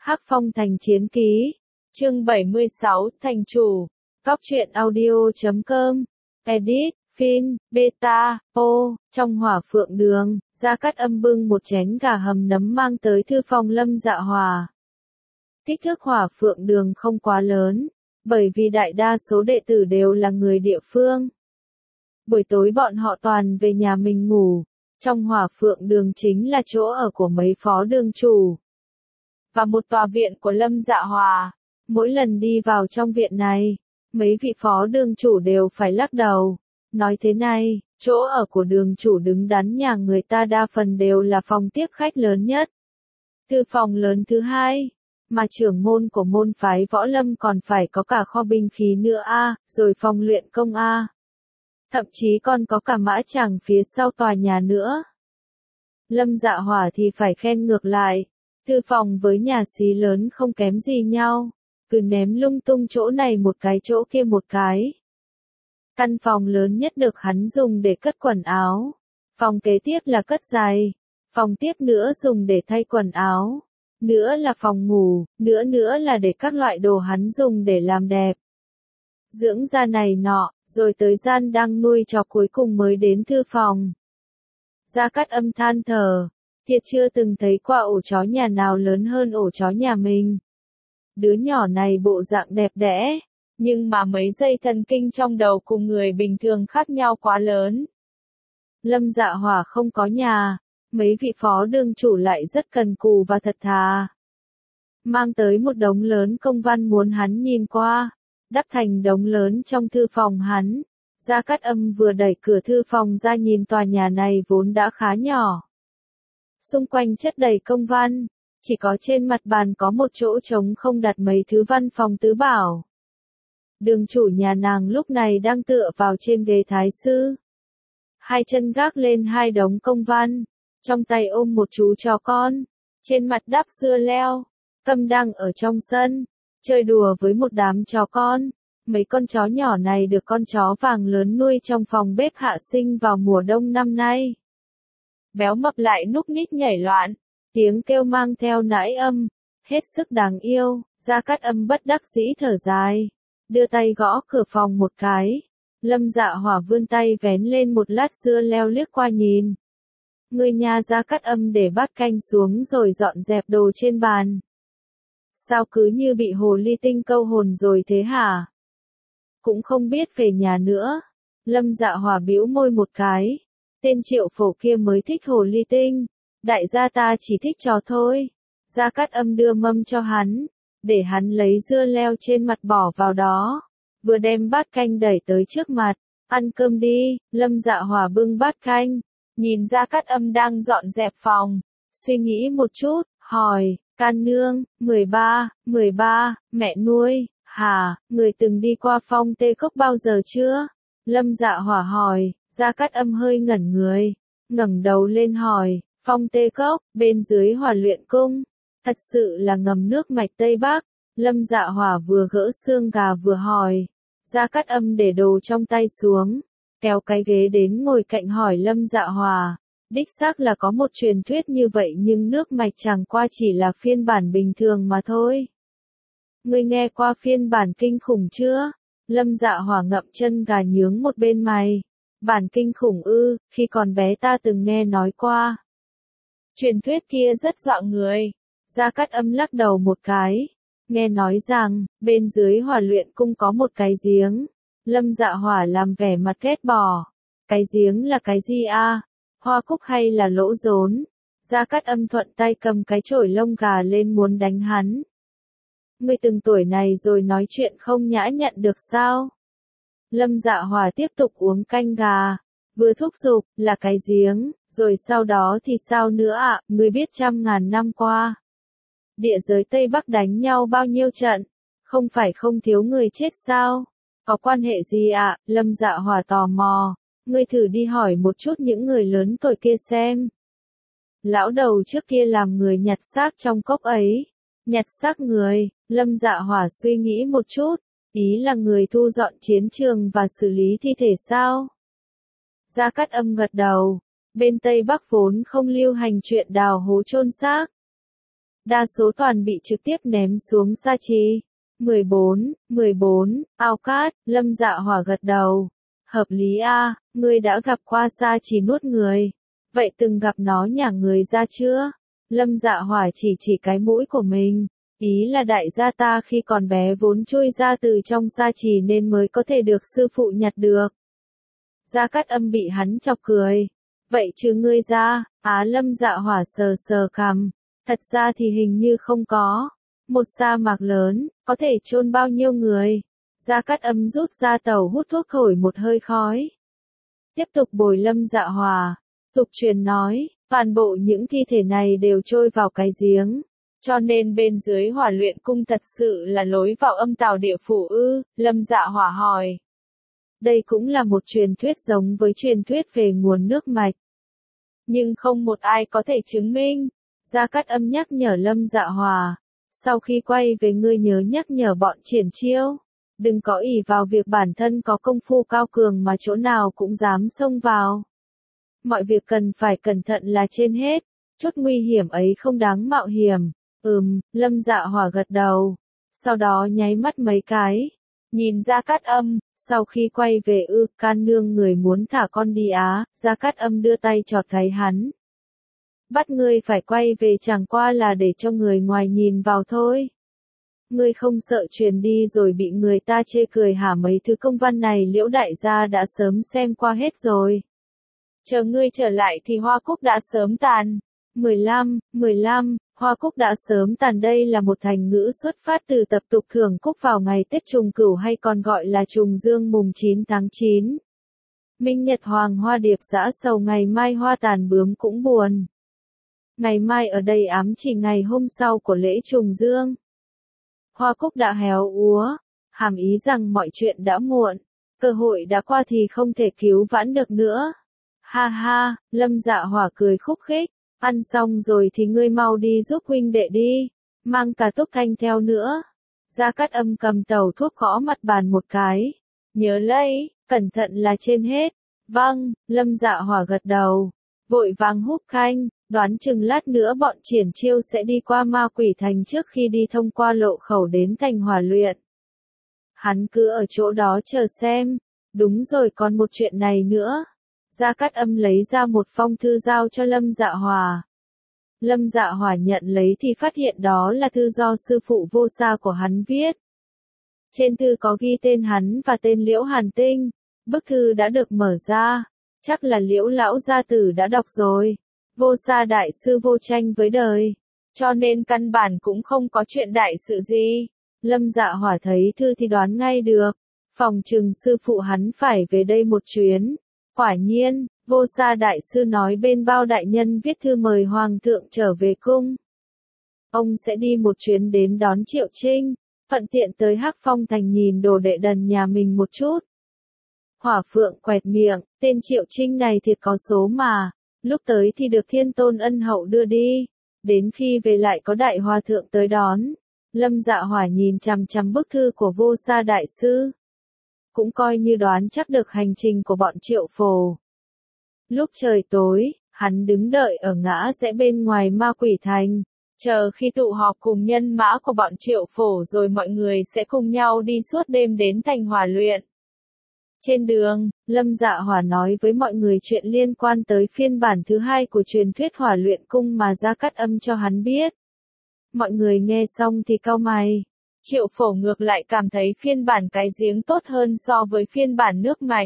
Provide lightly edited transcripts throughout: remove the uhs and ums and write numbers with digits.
Hắc Phong Thành Chiến Ký, chương 76, Thành Chủ, Cóc truyện audio.com, edit, Fin, Beta, O, trong Hỏa Phượng Đường, Gia Cát Âm bưng một chén gà hầm nấm mang tới thư phòng Lâm Dạ Hòa. Kích thước Hỏa Phượng Đường không quá lớn, bởi vì đại đa số đệ tử đều là người địa phương. Buổi tối bọn họ toàn về nhà mình ngủ, trong Hỏa Phượng Đường chính là chỗ ở của mấy phó đường chủ. Và một tòa viện của Lâm Dạ Hòa. Mỗi lần đi vào trong viện này, mấy vị phó đường chủ đều phải lắc đầu. Nói thế này, chỗ ở của đường chủ đứng đắn nhà người ta đa phần đều là phòng tiếp khách lớn nhất. Thư phòng lớn thứ hai, mà trưởng môn của môn phái võ lâm còn phải có cả kho binh khí nữa rồi phòng luyện công thậm chí còn có cả mã tràng phía sau tòa nhà nữa. Lâm Dạ Hòa thì phải khen ngược lại, thư phòng với nhà xí lớn không kém gì nhau, cứ ném lung tung chỗ này một cái chỗ kia một cái. Căn phòng lớn nhất được hắn dùng để cất quần áo, phòng kế tiếp là cất giày, phòng tiếp nữa dùng để thay quần áo, nữa là phòng ngủ, nữa là để các loại đồ hắn dùng để làm đẹp. Dưỡng da này nọ, rồi tới gian đang nuôi chó cuối cùng mới đến thư phòng. Gia Cát Âm than thở, thiệt chưa từng thấy qua ổ chó nhà nào lớn hơn ổ chó nhà mình. Đứa nhỏ này bộ dạng đẹp đẽ, nhưng mà mấy dây thần kinh trong đầu cùng người bình thường khác nhau quá lớn. Lâm Dạ Hòa không có nhà, mấy vị phó đường chủ lại rất cần cù và thật thà. Mang tới một đống lớn công văn muốn hắn nhìn qua, đắp thành đống lớn trong thư phòng hắn. Gia Cát Âm vừa đẩy cửa thư phòng ra nhìn tòa nhà này vốn đã khá nhỏ. Xung quanh chất đầy công văn, chỉ có trên mặt bàn có một chỗ trống không đặt mấy thứ văn phòng tứ bảo. Đường chủ nhà nàng lúc này đang tựa vào trên ghế thái sư. Hai chân gác lên hai đống công văn, trong tay ôm một chú chó con, trên mặt đắp dưa leo. Câm đang ở trong sân, chơi đùa với một đám chó con. Mấy con chó nhỏ này được con chó vàng lớn nuôi trong phòng bếp hạ sinh vào mùa đông năm nay. Béo mập lại núc ních nhảy loạn, tiếng kêu mang theo nãi âm, hết sức đáng yêu. Gia Cát Âm bất đắc dĩ thở dài, đưa tay gõ cửa phòng một cái. Lâm Dạ Hòa vươn tay vén lên một lát dưa leo liếc qua nhìn. Người nhà Gia Cát Âm để bát canh xuống rồi dọn dẹp đồ trên bàn. Sao cứ như bị hồ ly tinh câu hồn rồi thế hả? Cũng không biết về nhà nữa. Lâm Dạ Hòa bĩu môi một cái. Tên Triệu Phổ kia mới thích hồ ly tinh. Đại gia ta chỉ thích chó thôi. Gia Cát Âm đưa mâm cho hắn, để hắn lấy dưa leo trên mặt bỏ vào đó. Vừa đem bát canh đẩy tới trước mặt. Ăn cơm đi. Lâm Dạ Hòa bưng bát canh, nhìn Gia Cát Âm đang dọn dẹp phòng. Suy nghĩ một chút, hỏi, Can nương, 13, mẹ nuôi. Hả, người từng đi qua Phong Tê Cốc bao giờ chưa? Lâm Dạ Hòa hỏi. Gia Cát Âm hơi ngẩn người, ngẩng đầu lên hỏi, Phong Tê Cốc, bên dưới Hỏa Luyện Cung, thật sự là ngầm nước mạch Tây Bắc. Lâm Dạ Hòa vừa gỡ xương gà vừa hỏi. Gia Cát Âm để đồ trong tay xuống, kéo cái ghế đến ngồi cạnh hỏi Lâm Dạ Hòa. Đích xác là có một truyền thuyết như vậy nhưng nước mạch chẳng qua chỉ là phiên bản bình thường mà thôi. Ngươi nghe qua phiên bản kinh khủng chưa? Lâm Dạ Hòa ngậm chân gà nhướng một bên mày. Bản kinh khủng ư? Khi còn bé ta từng nghe nói qua. Truyền thuyết kia rất dọa người. Gia Cát Âm lắc đầu một cái. Nghe nói rằng, bên dưới Hỏa Luyện Cung có một cái giếng. Lâm Dạ Hòa làm vẻ mặt ghét bỏ. Cái giếng là cái gì Hoa cúc hay là lỗ rốn? Gia Cát Âm thuận tay cầm cái chổi lông gà lên muốn đánh hắn. Ngươi từng tuổi này rồi nói chuyện không nhã nhặn được sao? Lâm Dạ Hòa tiếp tục uống canh gà, vừa thúc giục, là cái giếng, rồi sau đó thì sao nữa ngươi biết 100.000 năm qua. Địa giới Tây Bắc đánh nhau bao nhiêu trận, không phải không thiếu người chết sao? Có quan hệ gì Lâm Dạ Hòa tò mò, ngươi thử đi hỏi một chút những người lớn tuổi kia xem. Lão đầu trước kia làm người nhặt xác trong cốc ấy. Nhặt xác người, Lâm Dạ Hòa suy nghĩ một chút, ý là người thu dọn chiến trường và xử lý thi thể sao? Gia Cát Âm gật đầu, bên Tây Bắc vốn không lưu hành chuyện đào hố chôn xác. đa số toàn bị trực tiếp ném xuống sa trì. 14, ao cát, Lâm Dạ Hỏa gật đầu. Hợp lý a, ngươi đã gặp qua sa trì nuốt người. Vậy từng gặp nó nhả người ra chưa? Lâm Dạ Hỏa chỉ cái mũi của mình. Ý là đại gia ta khi còn bé vốn chui ra từ trong sa trì nên mới có thể được sư phụ nhặt được. Gia Cát Âm bị hắn chọc cười. Vậy chứ ngươi ra, Lâm Dạ Hỏa sờ sờ cằm. Thật ra thì hình như không có. Một sa mạc lớn, có thể chôn bao nhiêu người. Gia Cát Âm rút ra tàu hút thuốc thổi một hơi khói. Tiếp tục bồi Lâm Dạ Hỏa. Tục truyền nói, toàn bộ những thi thể này đều trôi vào cái giếng. Cho nên bên dưới Hỏa Luyện Cung thật sự là lối vào âm tào địa phủ ư? Lâm Dạ Hỏa hỏi. Đây cũng là một truyền thuyết giống với truyền thuyết về nguồn nước mạch. Nhưng không một ai có thể chứng minh. Gia Cát Âm nhắc nhở Lâm Dạ Hỏa. Sau khi quay về ngươi nhớ nhắc nhở bọn Triển Chiêu. Đừng có ỷ vào việc bản thân có công phu cao cường mà chỗ nào cũng dám xông vào. Mọi việc cần phải cẩn thận là trên hết. Chút nguy hiểm ấy không đáng mạo hiểm. Lâm Dạ Hỏa gật đầu. Sau đó nháy mắt mấy cái. Nhìn Gia Cát Âm. Sau khi quay về can nương người muốn thả con đi á. Gia Cát Âm đưa tay chọt gáy hắn. Bắt ngươi phải quay về chẳng qua là để cho người ngoài nhìn vào thôi. Ngươi không sợ truyền đi rồi bị người ta chê cười hả? Mấy thứ công văn này Liễu đại gia đã sớm xem qua hết rồi. Chờ ngươi trở lại thì hoa cúc đã sớm tàn. 15, hoa cúc đã sớm tàn. Đây là một thành ngữ xuất phát từ tập tục thưởng cúc vào ngày Tết Trùng Cửu hay còn gọi là Trùng Dương mùng 9 tháng 9. Minh nhật hoàng hoa điệp dã sầu, ngày mai hoa tàn bướm cũng buồn. Ngày mai ở đây ám chỉ ngày hôm sau của lễ Trùng Dương. Hoa cúc đã héo úa, hàm ý rằng mọi chuyện đã muộn, cơ hội đã qua thì không thể cứu vãn được nữa. Ha ha, Lâm Dạ Hỏa cười khúc khích, ăn xong rồi thì ngươi mau đi giúp huynh đệ đi, mang cả Túc Thanh theo nữa. Gia Cát Âm cầm tàu thuốc gõ mặt bàn một cái, nhớ lấy, cẩn thận là trên hết. Vâng, Lâm Dạ Hỏa gật đầu, vội vàng húp khanh. Đoán chừng lát nữa bọn Triển Chiêu sẽ đi qua Ma Quỷ Thành trước khi đi thông qua lộ khẩu đến thành Hỏa Luyện. Hắn cứ ở chỗ đó chờ xem. Đúng rồi, còn một chuyện này nữa. Gia Cát Âm lấy ra một phong thư giao cho Lâm Dạ Hỏa. Lâm Dạ Hỏa nhận lấy thì phát hiện đó là thư do sư phụ Vô Sa của hắn viết. Trên thư có ghi tên hắn và tên Liễu Hàn Tinh. Bức thư đã được mở ra. Chắc là Liễu lão gia tử đã đọc rồi. Vô Sa đại sư vô tranh với đời, cho nên căn bản cũng không có chuyện đại sự gì. Lâm Dạ Hỏa thấy thư thì đoán ngay được, phòng trừng sư phụ hắn phải về đây một chuyến. Quả nhiên, Vô Sa đại sư nói bên Bao đại nhân viết thư mời hoàng thượng trở về cung. Ông sẽ đi một chuyến đến đón Triệu Trinh, thuận tiện tới Hắc Phong thành nhìn đồ đệ đần nhà mình một chút. Hỏa Phượng quẹt miệng, tên Triệu Trinh này thiệt có số mà. Lúc tới thì được Thiên Tôn ân hậu đưa đi, đến khi về lại có đại hòa thượng tới đón. Lâm Dạ Hỏa nhìn chằm chằm bức thư của Vô Sa đại sư, cũng coi như đoán chắc được hành trình của bọn Triệu Phổ. Lúc trời tối, hắn đứng đợi ở ngã rẽ bên ngoài Ma Quỷ Thành, chờ khi tụ họp cùng nhân mã của bọn Triệu Phổ rồi mọi người sẽ cùng nhau đi suốt đêm đến thành Hỏa Luyện. Trên đường, Lâm Dạ Hỏa nói với mọi người chuyện liên quan tới phiên bản thứ 2 của truyền thuyết Hỏa Luyện Cung mà Gia Cát Âm cho hắn biết. Mọi người nghe xong thì cau mày. Triệu Phổ ngược lại cảm thấy phiên bản cái giếng tốt hơn so với phiên bản nước mạch.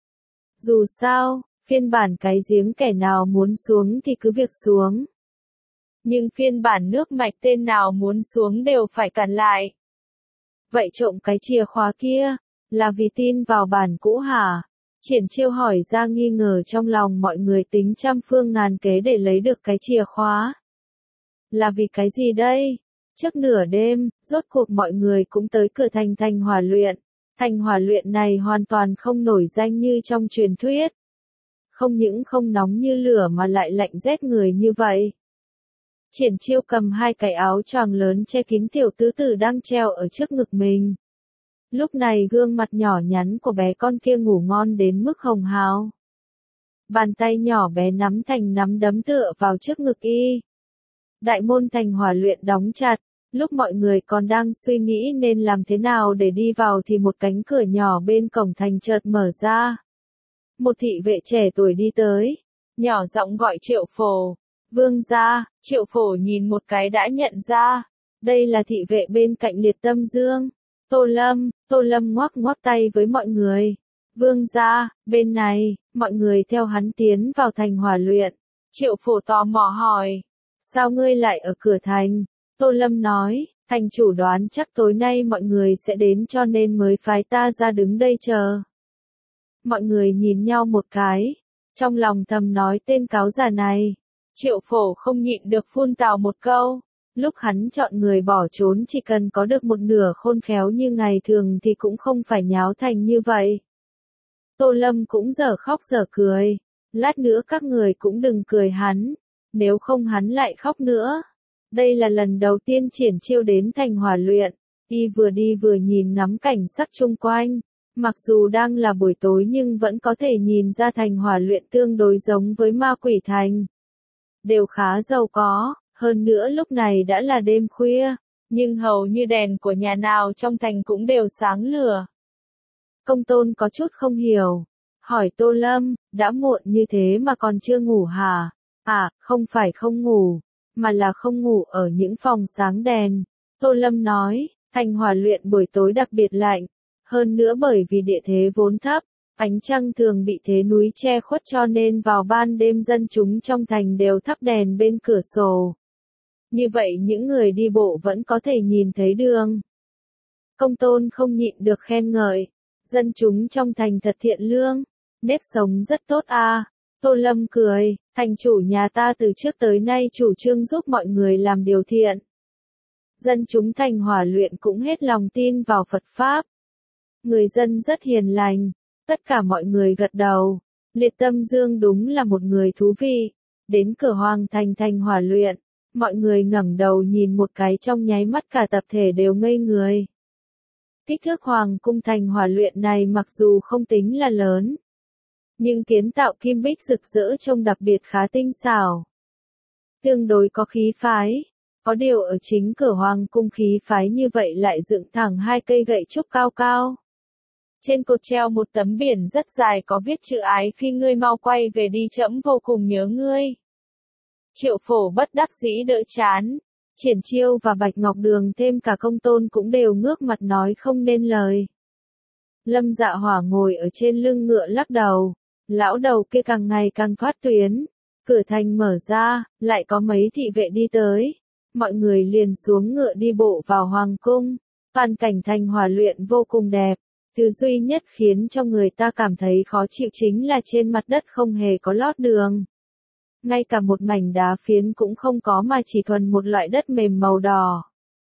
Dù sao, phiên bản cái giếng kẻ nào muốn xuống thì cứ việc xuống. Nhưng phiên bản nước mạch tên nào muốn xuống đều phải cản lại. Vậy trộm cái chìa khóa kia, là vì tin vào bản cũ hả? Triển Chiêu hỏi ra nghi ngờ trong lòng mọi người, tính trăm phương ngàn kế để lấy được cái chìa khóa. Là vì cái gì đây? Trước nửa đêm, rốt cuộc mọi người cũng tới cửa thành Hỏa Luyện. Thành Hỏa Luyện này hoàn toàn không nổi danh như trong truyền thuyết. Không những không nóng như lửa mà lại lạnh rét người như vậy. Triển Chiêu cầm 2 cái áo choàng lớn che kín tiểu tứ tử đang treo ở trước ngực mình. Lúc này gương mặt nhỏ nhắn của bé con kia ngủ ngon đến mức hồng hào. Bàn tay nhỏ bé nắm thành nắm đấm tựa vào trước ngực y. Đại môn thành hỏa luyện đóng chặt, lúc mọi người còn đang suy nghĩ nên làm thế nào để đi vào thì một cánh cửa nhỏ bên cổng thành chợt mở ra. Một thị vệ trẻ tuổi đi tới, nhỏ giọng gọi Triệu Phổ. Vương gia. Triệu Phổ nhìn một cái đã nhận ra. Đây là thị vệ bên cạnh Liệt Tâm Dương. Tô Lâm ngoắc ngoắc tay với mọi người. Vương gia, bên này, mọi người theo hắn tiến vào thành hỏa luyện. Triệu Phổ tò mò hỏi. Sao ngươi lại ở cửa thành? Tô Lâm nói, thành chủ đoán chắc tối nay mọi người sẽ đến cho nên mới phái ta ra đứng đây chờ. Mọi người nhìn nhau một cái, trong lòng thầm nói tên cáo già này. Triệu Phổ không nhịn được phun tào một câu. Lúc hắn chọn người bỏ trốn chỉ cần có được một nửa khôn khéo như ngày thường thì cũng không phải nháo thành như vậy. Tô Lâm cũng dở khóc dở cười. Lát nữa các người cũng đừng cười hắn, nếu không hắn lại khóc nữa. Đây là lần đầu tiên triển chiêu đến thành hỏa luyện. Y vừa đi vừa nhìn ngắm cảnh sắc chung quanh. Mặc dù đang là buổi tối nhưng vẫn có thể nhìn ra thành hỏa luyện tương đối giống với ma quỷ thành. Đều khá giàu có, hơn nữa lúc này đã là đêm khuya, nhưng hầu như đèn của nhà nào trong thành cũng đều sáng lửa. Công Tôn có chút không hiểu, hỏi Tô Lâm, đã muộn như thế mà còn chưa ngủ hả? À, không phải không ngủ, mà là không ngủ ở những phòng sáng đèn. Tô Lâm nói, thành hỏa luyện buổi tối đặc biệt lạnh, hơn nữa bởi vì địa thế vốn thấp, ánh trăng thường bị thế núi che khuất cho nên vào ban đêm dân chúng trong thành đều thắp đèn bên cửa sổ. Như vậy những người đi bộ vẫn có thể nhìn thấy đường. Công Tôn không nhịn được khen ngợi, dân chúng trong thành thật thiện lương, nếp sống rất tốt à. Tô Lâm cười, thành chủ nhà ta từ trước tới nay chủ trương giúp mọi người làm điều thiện. Dân chúng thành hỏa luyện cũng hết lòng tin vào Phật Pháp. Người dân rất hiền lành, tất cả mọi người gật đầu. Liệt Tâm Dương đúng là một người thú vị. Đến cửa hoàng thành thành hỏa luyện, mọi người ngẩng đầu nhìn một cái trong nháy mắt cả tập thể đều ngây người. Kích thước hoàng cung thành hỏa luyện này mặc dù không tính là lớn, nhưng kiến tạo kim bích rực rỡ trông đặc biệt khá tinh xảo. Tương đối có khí phái, có điều ở chính cửa hoàng cung khí phái như vậy lại dựng thẳng hai cây gậy trúc cao cao. Trên cột treo một tấm biển rất dài có viết chữ ái phi ngươi mau quay về đi trẫm vô cùng nhớ ngươi. Triệu Phổ bất đắc dĩ đỡ chán. Triển Chiêu và Bạch Ngọc Đường thêm cả Công Tôn cũng đều ngước mặt nói không nên lời. Lâm Dạ Hỏa ngồi ở trên lưng ngựa lắc đầu. Lão đầu kia càng ngày càng thoát tuyến. Cửa thành mở ra, lại có mấy thị vệ đi tới. Mọi người liền xuống ngựa đi bộ vào hoàng cung. Toàn cảnh thành hỏa luyện vô cùng đẹp. Thứ duy nhất khiến cho người ta cảm thấy khó chịu chính là trên mặt đất không hề có lót đường. Ngay cả một mảnh đá phiến cũng không có mà chỉ thuần một loại đất mềm màu đỏ.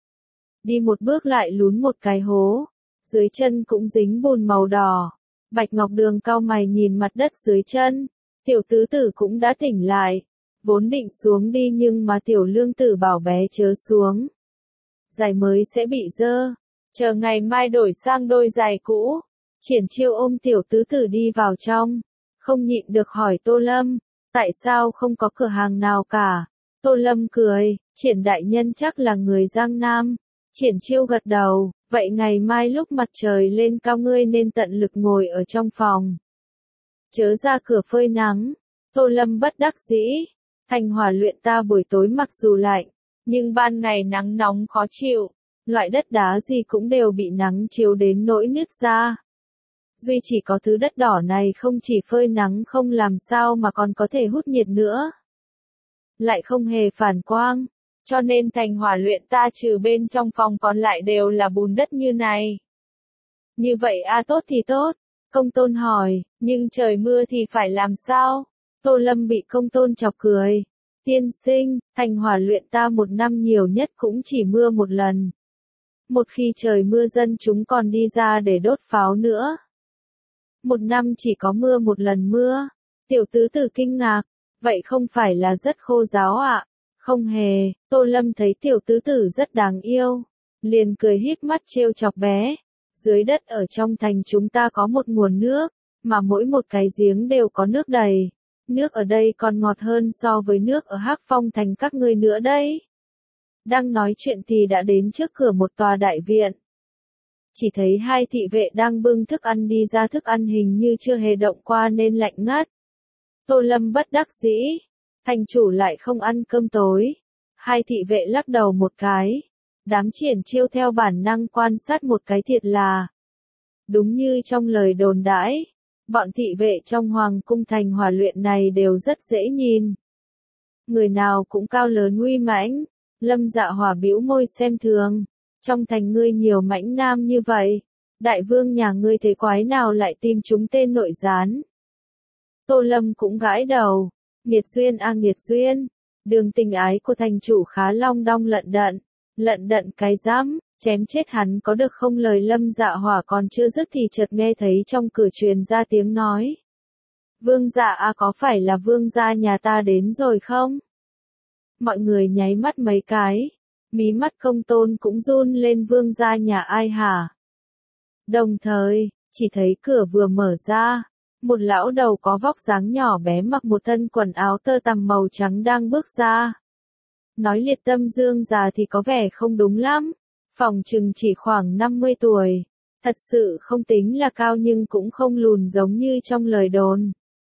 Đi một bước lại lún một cái hố, dưới chân cũng dính bùn màu đỏ. Bạch Ngọc Đường cau mày nhìn mặt đất dưới chân, tiểu tứ tử cũng đã tỉnh lại, vốn định xuống đi nhưng mà tiểu lương tử bảo bé chớ xuống. Giày mới sẽ bị dơ, chờ ngày mai đổi sang đôi giày cũ. Triển Chiêu ôm tiểu tứ tử đi vào trong, không nhịn được hỏi Tô Lâm. Tại sao không có cửa hàng nào cả? Tô Lâm cười, Triển đại nhân chắc là người Giang Nam. Triển Chiêu gật đầu, vậy ngày mai lúc mặt trời lên cao ngươi nên tận lực ngồi ở trong phòng. Chớ ra cửa phơi nắng. Tô Lâm bất đắc dĩ, thành hỏa luyện ta buổi tối mặc dù lạnh, nhưng ban ngày nắng nóng khó chịu. Loại đất đá gì cũng đều bị nắng chiếu đến nỗi nứt ra. Duy chỉ có thứ đất đỏ này không chỉ phơi nắng không làm sao mà còn có thể hút nhiệt nữa. Lại không hề phản quang, cho nên thành hỏa luyện ta trừ bên trong phòng còn lại đều là bùn đất như này. Như vậy tốt thì tốt, Công Tôn hỏi, nhưng trời mưa thì phải làm sao? Tô Lâm bị Công Tôn chọc cười. Tiên sinh, thành hỏa luyện ta một năm nhiều nhất cũng chỉ mưa một lần. Một khi trời mưa dân chúng còn đi ra để đốt pháo nữa. Một năm chỉ có mưa một lần mưa. Tiểu tứ tử kinh ngạc, vậy không phải là rất khô ráo ạ? Không hề, Tô Lâm thấy tiểu tứ tử rất đáng yêu. Liền cười híp mắt trêu chọc bé. Dưới đất ở trong thành chúng ta có một nguồn nước, mà mỗi một cái giếng đều có nước đầy. nước ở đây còn ngọt hơn so với nước ở Hắc Phong Thành các ngươi nữa đấy. Đang nói chuyện thì đã đến trước cửa một tòa đại viện. Chỉ thấy hai thị vệ đang bưng thức ăn đi ra, thức ăn hình như chưa hề động qua nên lạnh ngắt. Tô Lâm bất đắc dĩ, thành chủ lại không ăn cơm tối. Hai thị vệ lắc đầu một cái. Đám Triển Chiêu theo bản năng quan sát một cái thiệt là. Đúng như trong lời đồn đãi, bọn thị vệ trong Hoàng cung thành Hỏa Luyện này đều rất dễ nhìn. Người nào cũng cao lớn uy mãnh. Lâm Dạ Hỏa bĩu môi xem thường. Trong thành ngươi nhiều mãnh nam như vậy, đại vương nhà ngươi thế quái nào lại tìm chúng tên nội gián. Tô Lâm cũng gãi đầu. Nghiệt duyên à nghiệt duyên. Đường tình ái của thành chủ khá long đong lận đận cái dám, chém chết hắn có được không? Lời Lâm Dạ Hỏa còn chưa dứt thì chợt nghe thấy trong cửa truyền ra tiếng nói. Vương gia à, có phải là vương gia nhà ta đến rồi không? Mọi người nháy mắt mấy cái, mí mắt Công Tôn cũng run lên. Vương gia nhà ai hả? Đồng thời, chỉ thấy cửa vừa mở ra, một lão đầu có vóc dáng nhỏ bé mặc một thân quần áo tơ tằm màu trắng đang bước ra. Nói Liệt Tâm Dương già thì có vẻ không đúng lắm, phỏng chừng chỉ khoảng 50 tuổi, thật sự không tính là cao nhưng cũng không lùn giống như trong lời đồn.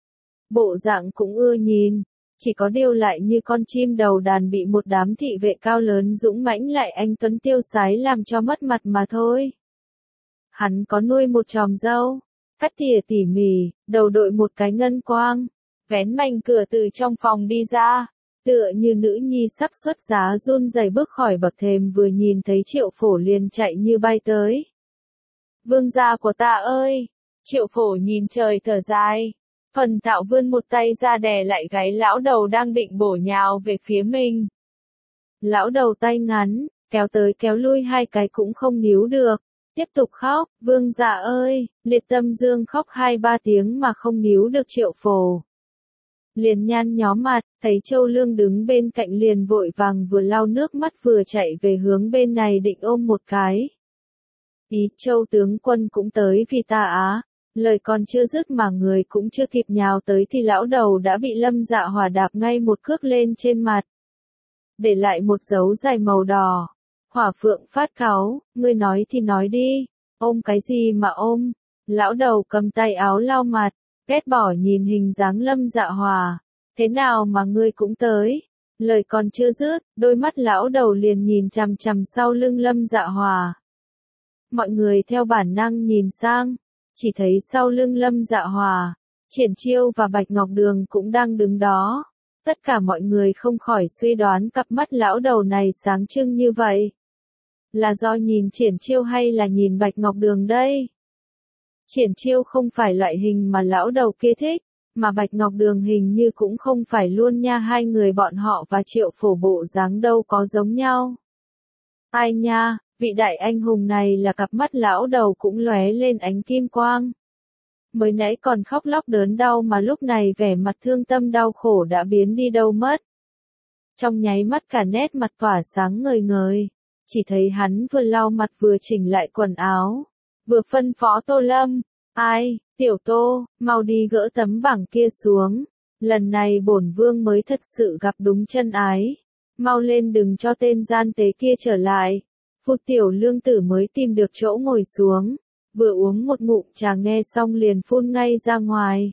Bộ dạng cũng ưa nhìn, chỉ có điều lại như con chim đầu đàn bị một đám thị vệ cao lớn dũng mãnh lại anh tuấn tiêu sái làm cho mất mặt mà thôi. Hắn có nuôi một chòm râu, cắt tỉa tỉ mỉ, đầu đội một cái ngân quang, vén mành cửa từ trong phòng đi ra, tựa như nữ nhi sắp xuất giá run rẩy bước khỏi bậc thềm, vừa nhìn thấy Triệu Phổ liền chạy như bay tới. Vương gia của ta ơi! Triệu Phổ nhìn trời thở dài. Phần Thạo vươn một tay ra đè lại gáy lão đầu đang định bổ nhào về phía mình. Lão đầu tay ngắn, kéo tới kéo lui hai cái cũng không níu được. Tiếp tục khóc, vương gia ơi! Liệt Tâm Dương khóc 2-3 tiếng mà không níu được Triệu Phổ. Liền nhăn nhó mặt, thấy Châu Lương đứng bên cạnh liền vội vàng vừa lau nước mắt vừa chạy về hướng bên này định ôm một cái. Ý Châu tướng quân cũng tới vì ta á. Lời còn chưa dứt mà người cũng chưa kịp nhào tới thì lão đầu đã bị Lâm Dạ Hỏa đạp ngay một cước lên trên mặt. Để lại một dấu dài màu đỏ. Hỏa Phượng phát cáu, ngươi nói thì nói đi, ôm cái gì mà ôm? Lão đầu cầm tay áo lau mặt, ghét bỏ nhìn hình dáng Lâm Dạ Hỏa. Thế nào mà ngươi cũng tới? Lời còn chưa dứt, đôi mắt lão đầu liền nhìn chằm chằm sau lưng Lâm Dạ Hỏa. Mọi người theo bản năng nhìn sang. Chỉ thấy sau lưng Lâm Dạ Hỏa, Triển Chiêu và Bạch Ngọc Đường cũng đang đứng đó. Tất cả mọi người không khỏi suy đoán cặp mắt lão đầu này sáng trưng như vậy. Là do nhìn Triển Chiêu hay là nhìn Bạch Ngọc Đường đây? Triển Chiêu không phải loại hình mà lão đầu kia thích, mà Bạch Ngọc Đường hình như cũng không phải luôn nha. Hai người bọn họ và Triệu Phổ bộ dáng đâu có giống nhau. Ai nha? Vị đại anh hùng này là cặp mắt lão đầu cũng lóe lên ánh kim quang. Mới nãy còn khóc lóc đớn đau mà lúc này vẻ mặt thương tâm đau khổ đã biến đi đâu mất. Trong nháy mắt cả nét mặt tỏa sáng ngời ngời, chỉ thấy hắn vừa lau mặt vừa chỉnh lại quần áo, vừa phân phó Tô Lâm, ai, tiểu Tô, mau đi gỡ tấm bảng kia xuống, lần này bổn vương mới thật sự gặp đúng chân ái, mau lên đừng cho tên gian tế kia trở lại. Phút Tiểu Lương Tử mới tìm được chỗ ngồi xuống, vừa uống một ngụm trà nghe xong liền phun ngay ra ngoài.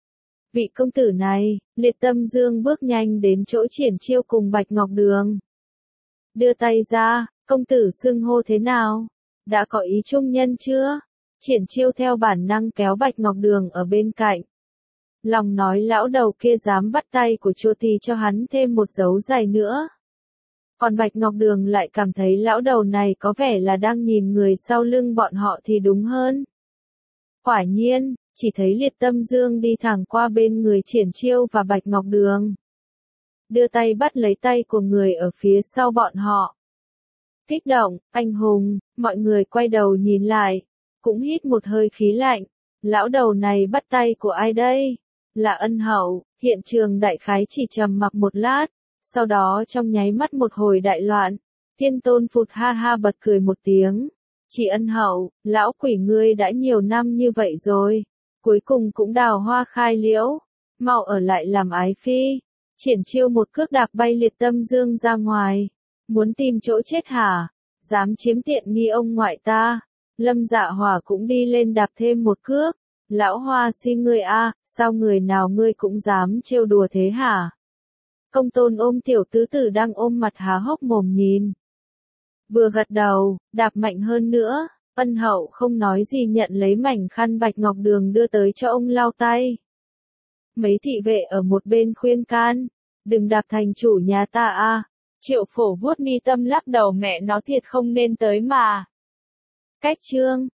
Vị công tử này, Liệt Tâm Dương bước nhanh đến chỗ Triển Chiêu cùng Bạch Ngọc Đường. Đưa tay ra, công tử xưng hô thế nào? Đã có ý chung nhân chưa? Triển Chiêu theo bản năng kéo Bạch Ngọc Đường ở bên cạnh. Lòng nói lão đầu kia dám bắt tay của chua thì cho hắn thêm một dấu dài nữa. Còn Bạch Ngọc Đường lại cảm thấy lão đầu này có vẻ là đang nhìn người sau lưng bọn họ thì đúng hơn. Quả nhiên, chỉ thấy Liệt Tâm Dương đi thẳng qua bên người Triển Chiêu và Bạch Ngọc Đường. Đưa tay bắt lấy tay của người ở phía sau bọn họ. Kích động, anh hùng, mọi người quay đầu nhìn lại, cũng hít một hơi khí lạnh. Lão đầu này bắt tay của ai đây? Là Ân Hậu. Hiện trường đại khái chỉ trầm mặc một lát. Sau đó trong nháy mắt một hồi đại loạn, Thiên Tôn phụt ha ha bật cười một tiếng. Chị Ân Hậu, lão quỷ ngươi đã nhiều năm như vậy rồi, cuối cùng cũng đào hoa khai liễu. mau ở lại làm ái phi. Triển Chiêu một cước đạp bay Liệt Tâm Dương ra ngoài. Muốn tìm chỗ chết hả? Dám chiếm tiện nghi ông ngoại ta. Lâm Dạ Hỏa cũng đi lên đạp thêm một cước. Lão Hoa Si ngươi a, sao người nào ngươi cũng dám trêu đùa thế hả? Công Tôn ôm tiểu tứ tử đang ôm mặt há hốc mồm nhìn. Vừa gật đầu, đạp mạnh hơn nữa, Ân Hậu không nói gì nhận lấy mảnh khăn bạch ngọc đường đưa tới cho ông lau tay. Mấy thị vệ ở một bên khuyên can, đừng đạp thành chủ nhà ta a. Triệu Phổ vuốt mi tâm lắc đầu mẹ nó thiệt không nên tới mà. Cách chương